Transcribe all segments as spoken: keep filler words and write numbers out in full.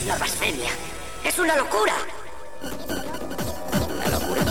La blasfemia. Es una locura. ¿Una locura?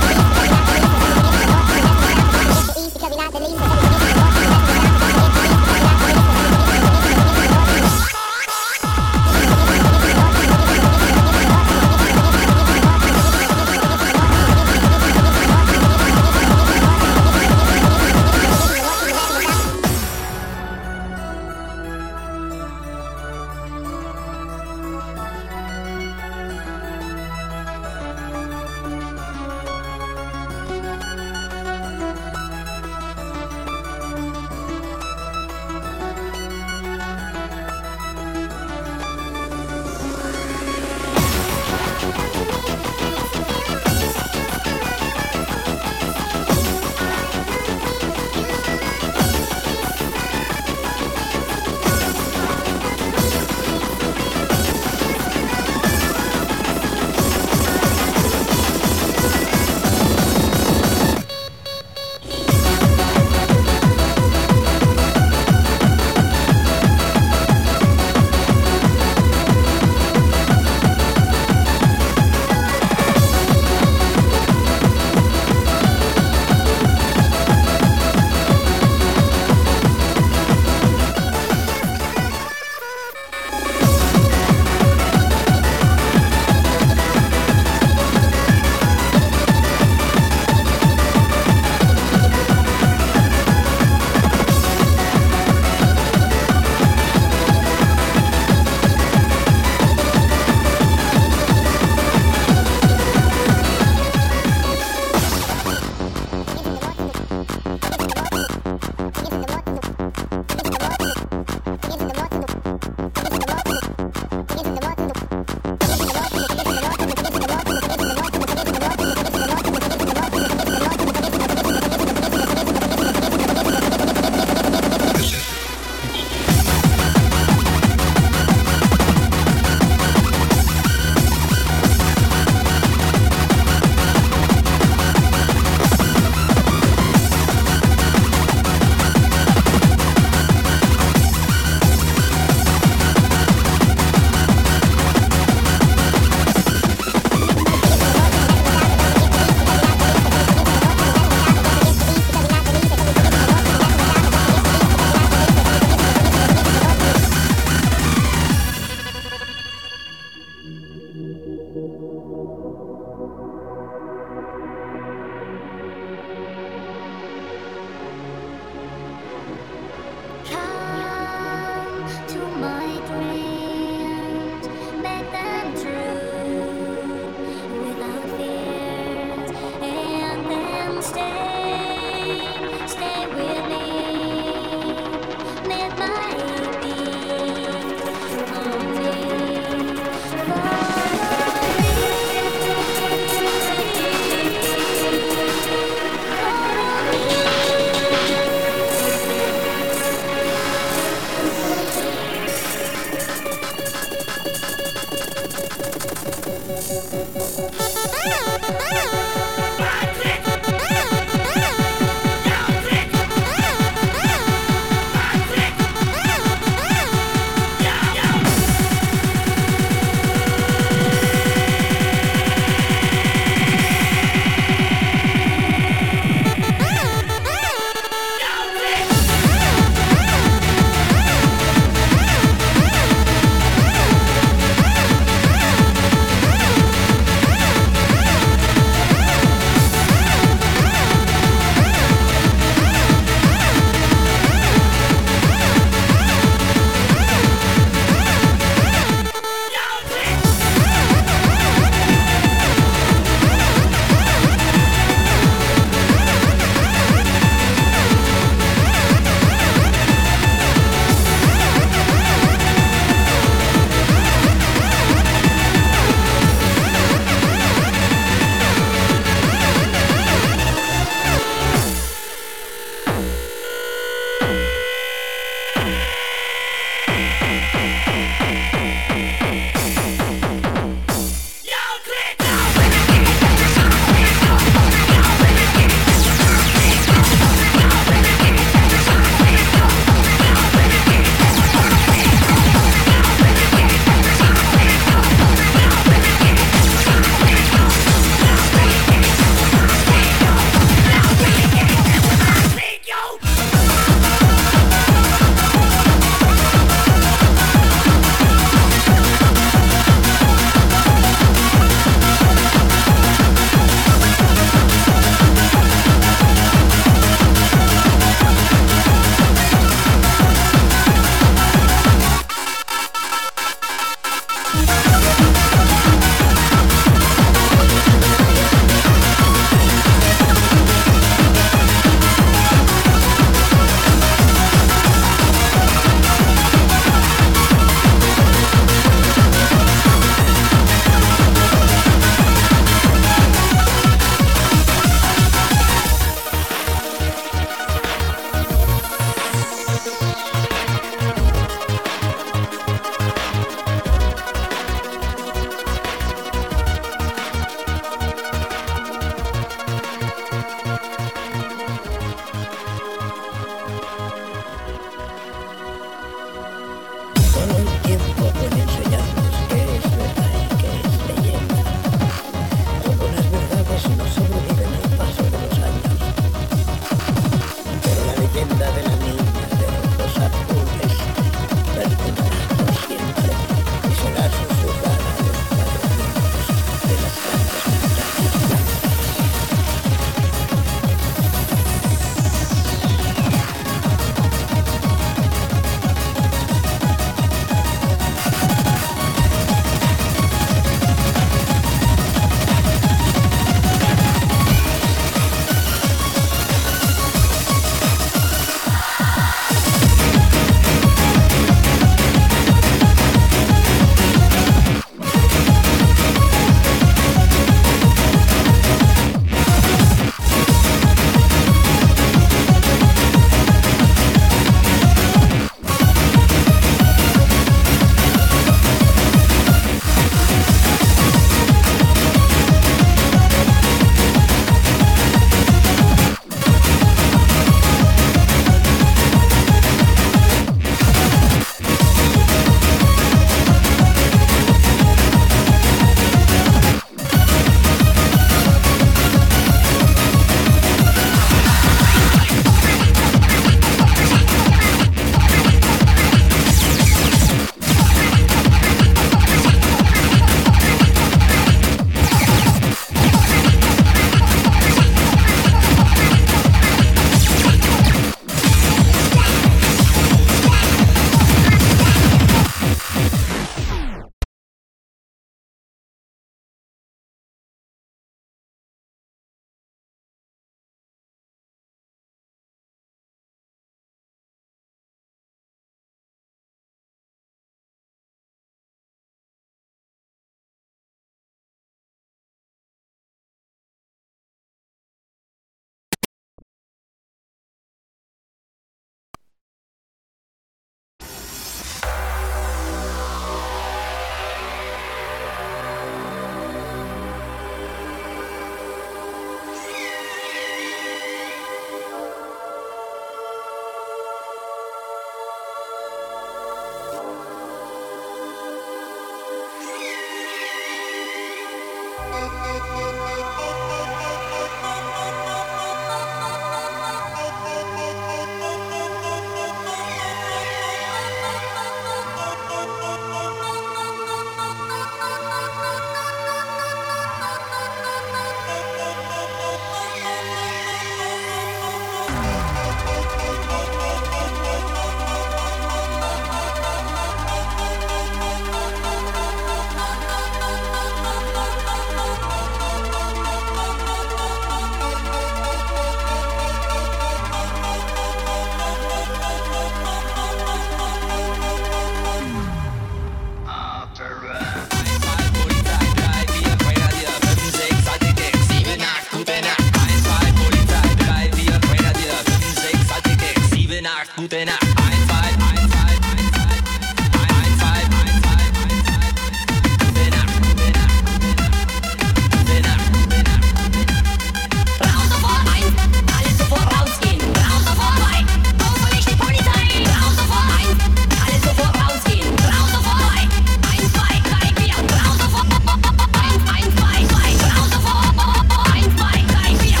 Gute Nacht. Eins, zwei, eins, zwei, eins, zwei, eins, zwei, eins, zwei, eins, zwei. Gute Nacht, gute Nacht, gute Nacht, gute Nacht. Raus sofort eins, alle sofort rausgehen. Raus sofort rein, ruf nicht die Polizei. Raus sofort eins, alle sofort rausgehen. Raus sofort rein, eins, zwei, drei, vier. Raus sofort eins, eins, zwei, drei. Raus sofort eins, zwei, drei, vier.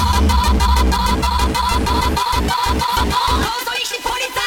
Raus nicht die Polizei.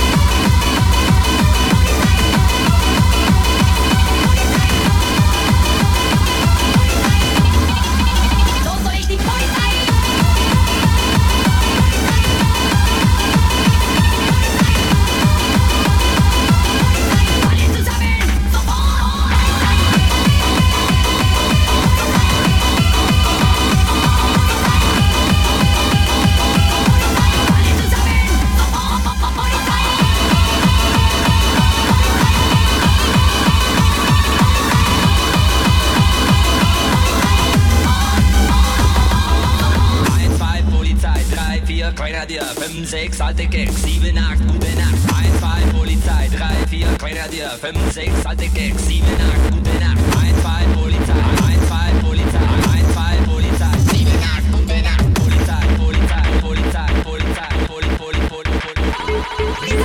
Grenadier, fünf, sechs, alte Gags, sieben, acht, gute Nacht. eins, zwei, Polizei, drei, vier, Grenadier, fünf, sechs, alte Gags, sieben, acht, gute Nacht. eins, zwei, Polizei, eins, zwei, Polizei, eins, zwei, Polizei, sieben, acht, gute Nacht. Polizei, Polizei, Polizei, Polizei, Poli, Poli, Poli, Poli,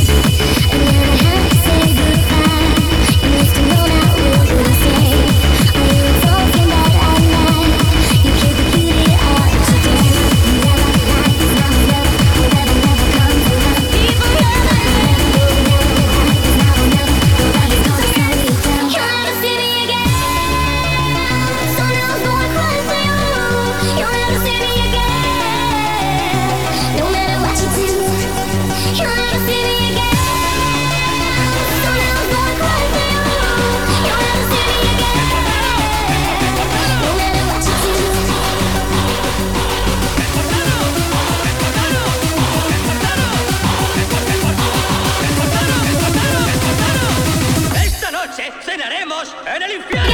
cenaremos en el infierno.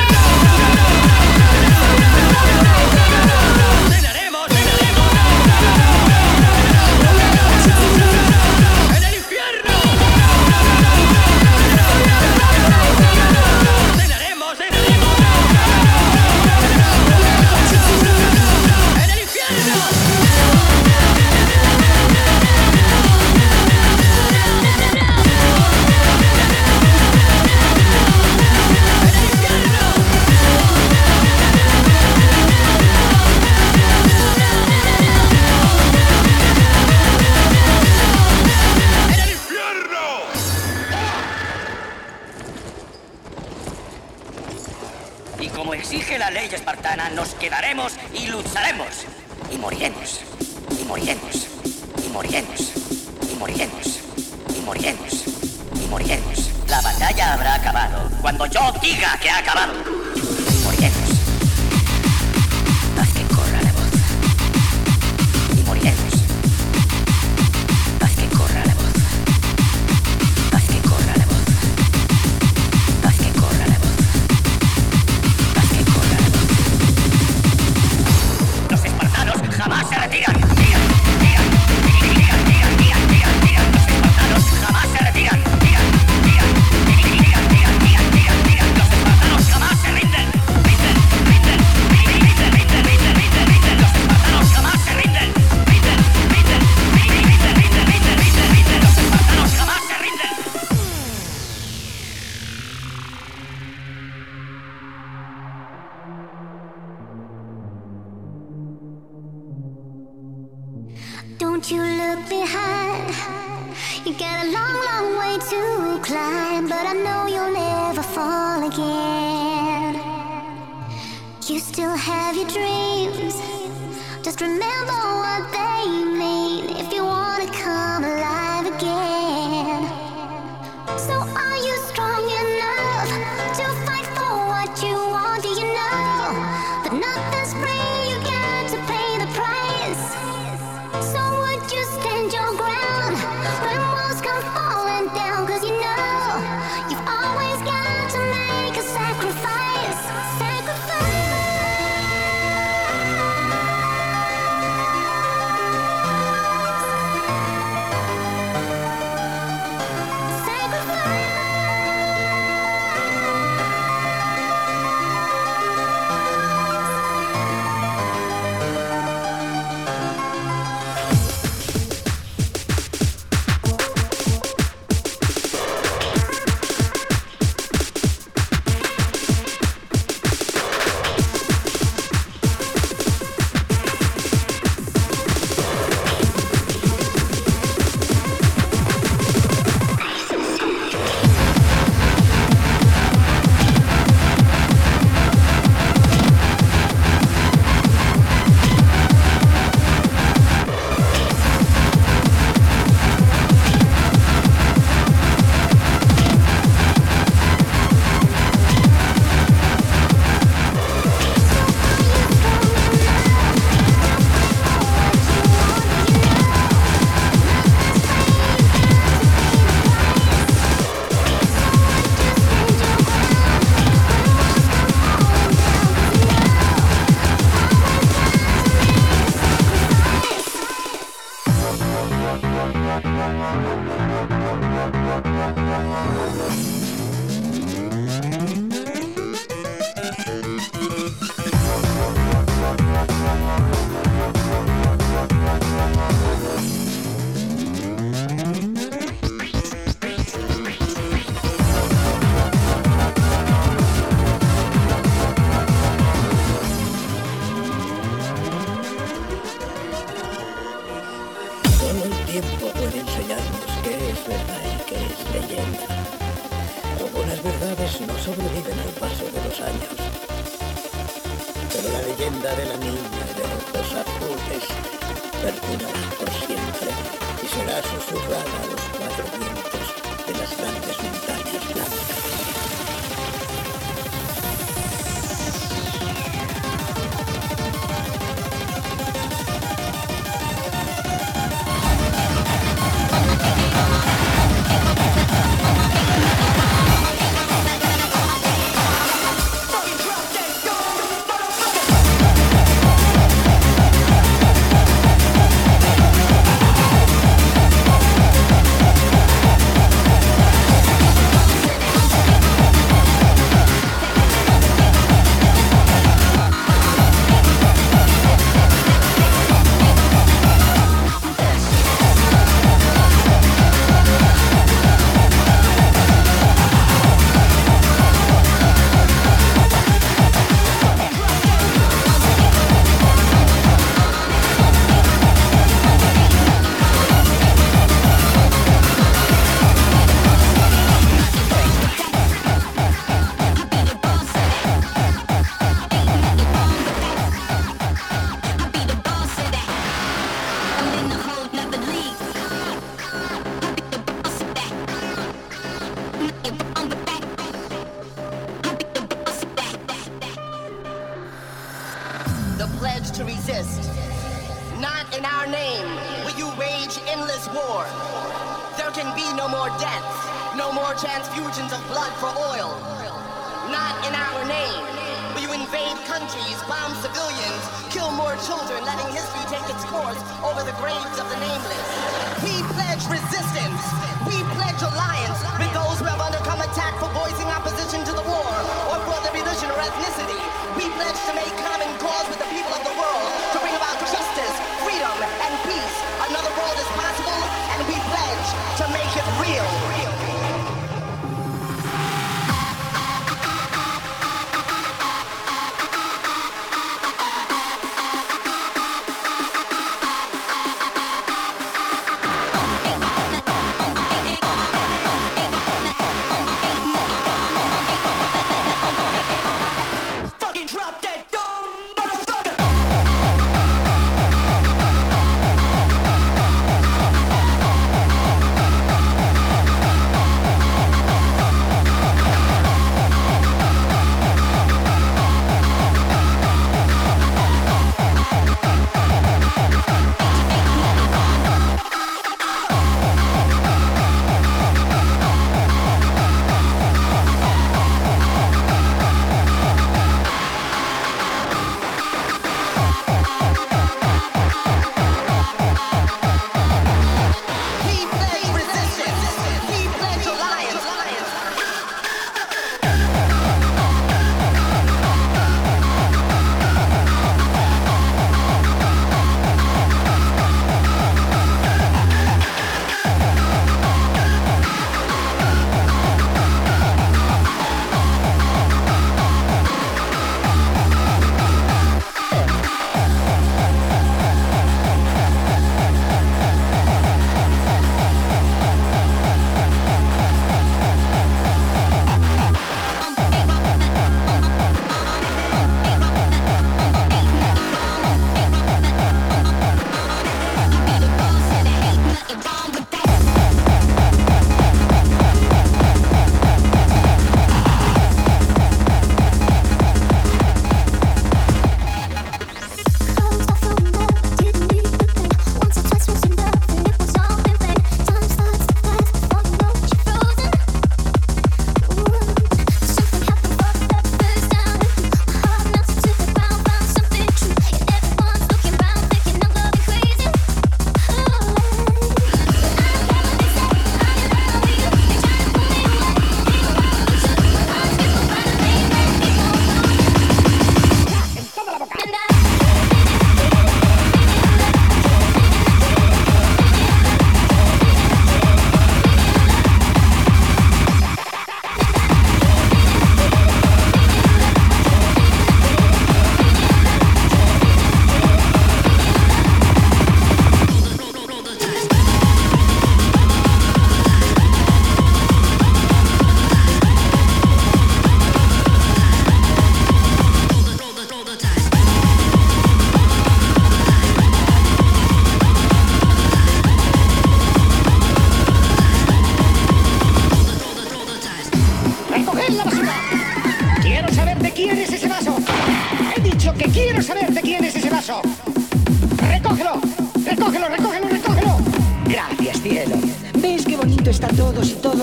Cenaremos, cenaremos en el infierno. Cenaremos, cenaremos en el infierno. Y como exige la ley espartana, nos quedaremos y lucharemos. Y moriremos. Y moriremos. Y moriremos. Y moriremos. Y moriremos. Y moriremos. La batalla habrá acabado cuando yo diga que ha acabado. Y moriremos. Haz que corra la voz. Y moriremos. Haz que corra la voz. Haz que corra la voz. Haz que corra la voz. Haz que corra la voz. Los espartanos jamás se retiran. Tiran, tiran, tiran, tiran, tiran, tiran, tiran. Los espartanos jamás se retiran. Tiran, tiran, tiran, tiran, tiran, tiran, tiran, tiran. Los espartanos jamás se retiran. Don't you look behind. You got a long, long way to climb, but I know you'll never fall again. You still have your dreams. Just remember what they mean if you wanna come alive again. So are you strong enough to fight for what you want? Do you know that nothing's free? You got to pay the price. So would you stand your ground when walls come falling down? 'Cause you know you've always got to make a sacrifice. Sacrifice.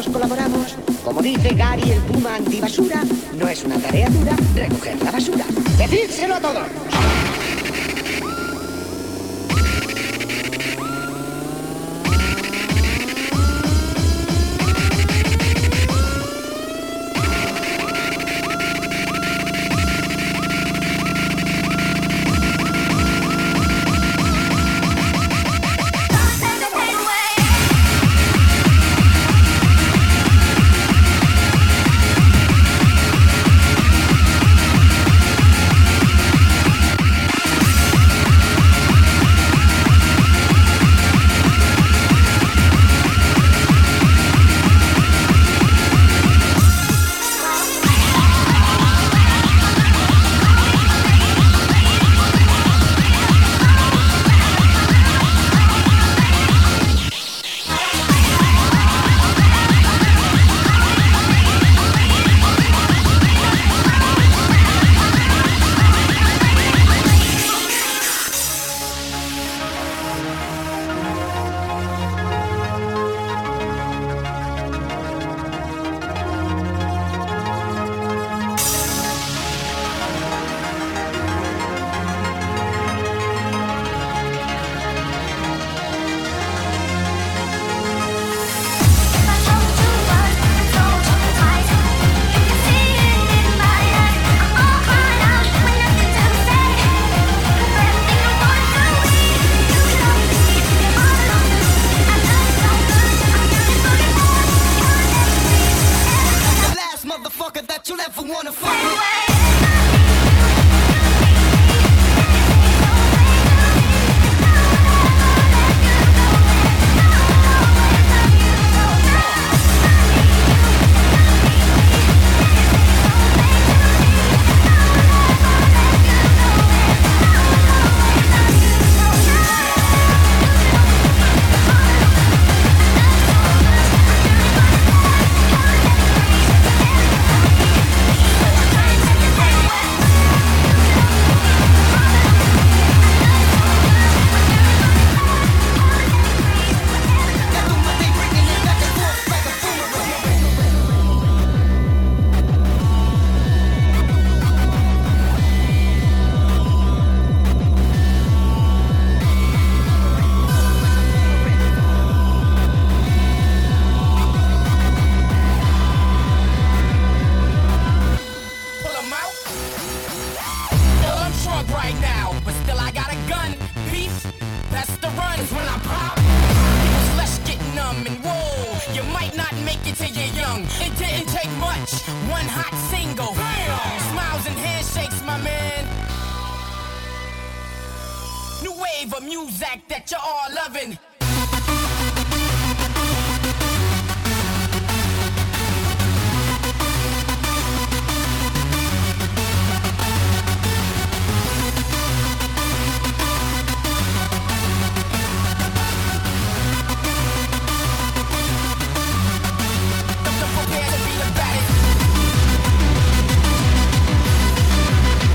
todos colaboramos. Como dice Gary el Puma antibasura, no es una tarea dura recoger la basura. ¡Decídselo a todos!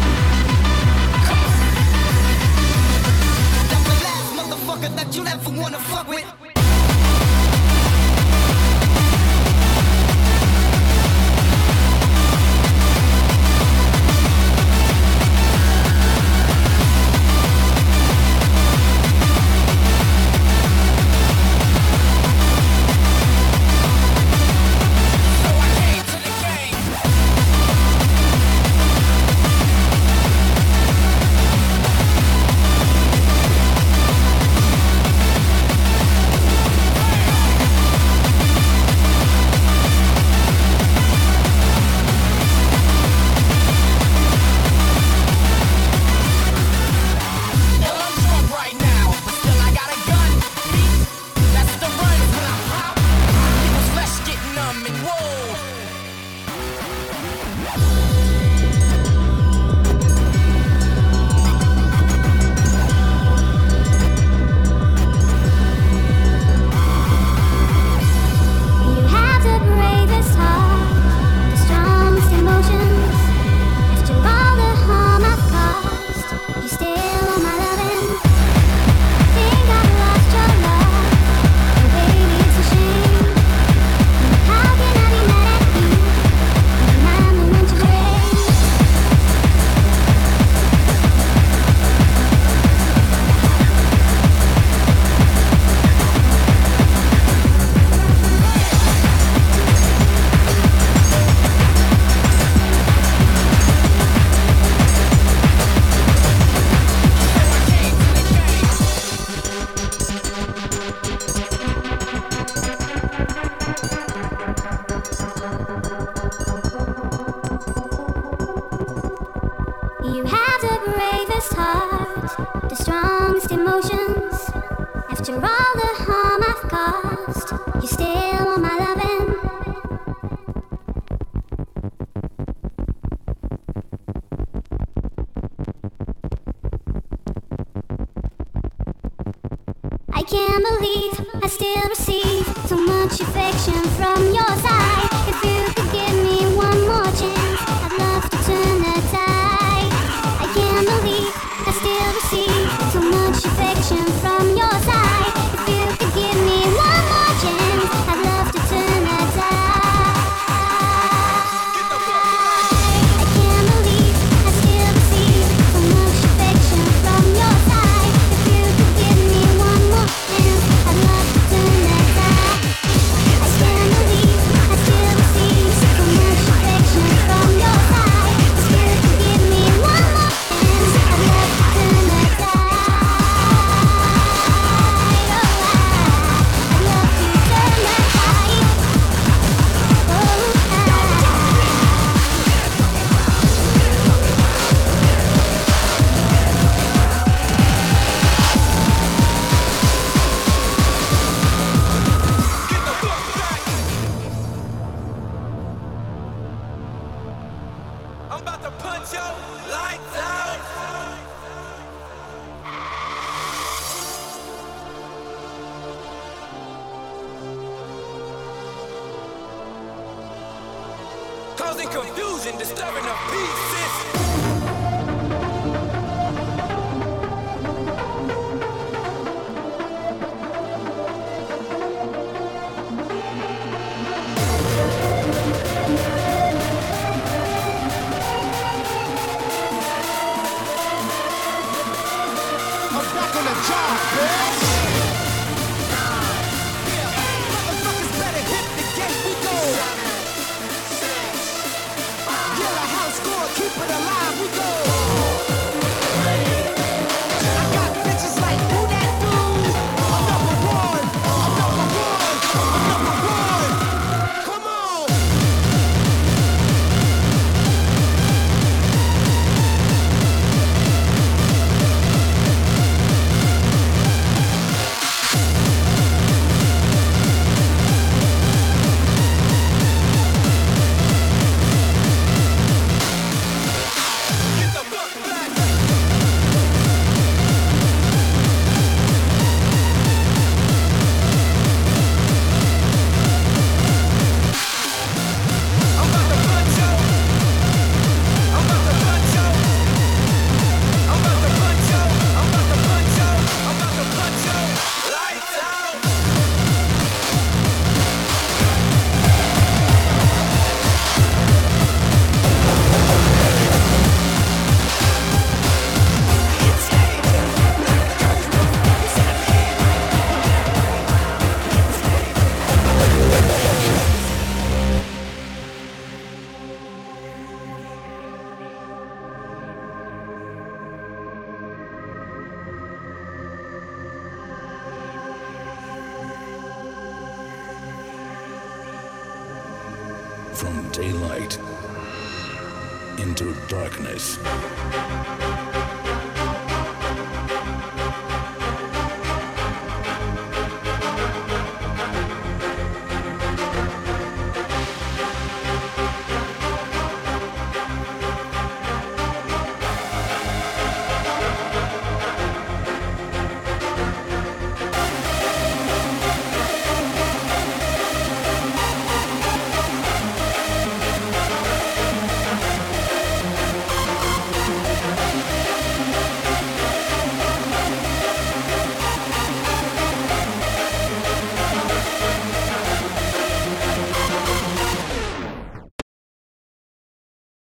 That you never wanna You have the bravest heart, the strongest emotions. After all the harm I've caused, you still want my loving. I can't believe I still receive so much affection from your side. If you could give me one more chance, I'd love to turn the tide. I can't believe I still receive so much affection from your side. If you could give me one more chance, I'd love to turn the tide. I can't believe I still receive so much affection from your side. If you could give me one more chance, I'd love to turn the tide. I can't believe I still receive so much affection from your side. If you could give me one more chance, I'd love to turn the tide. I'd love to turn the tide. Oh, I'm about to punch your lights out. Causing confusion, disturbing the peace. I'm back on the job, bitch. Motherfuckers better hit the gate, we go. Get a house score, keep it alive, we go. I got bitches like who that dude? I'm number one, I'm number one, I'm number one. Come on. Get the fuck back. I'm about to punch you. I'm about to punch you. I'm about to punch you. I'm about to punch you. I'm about to punch you. Lights out. From daylight into darkness,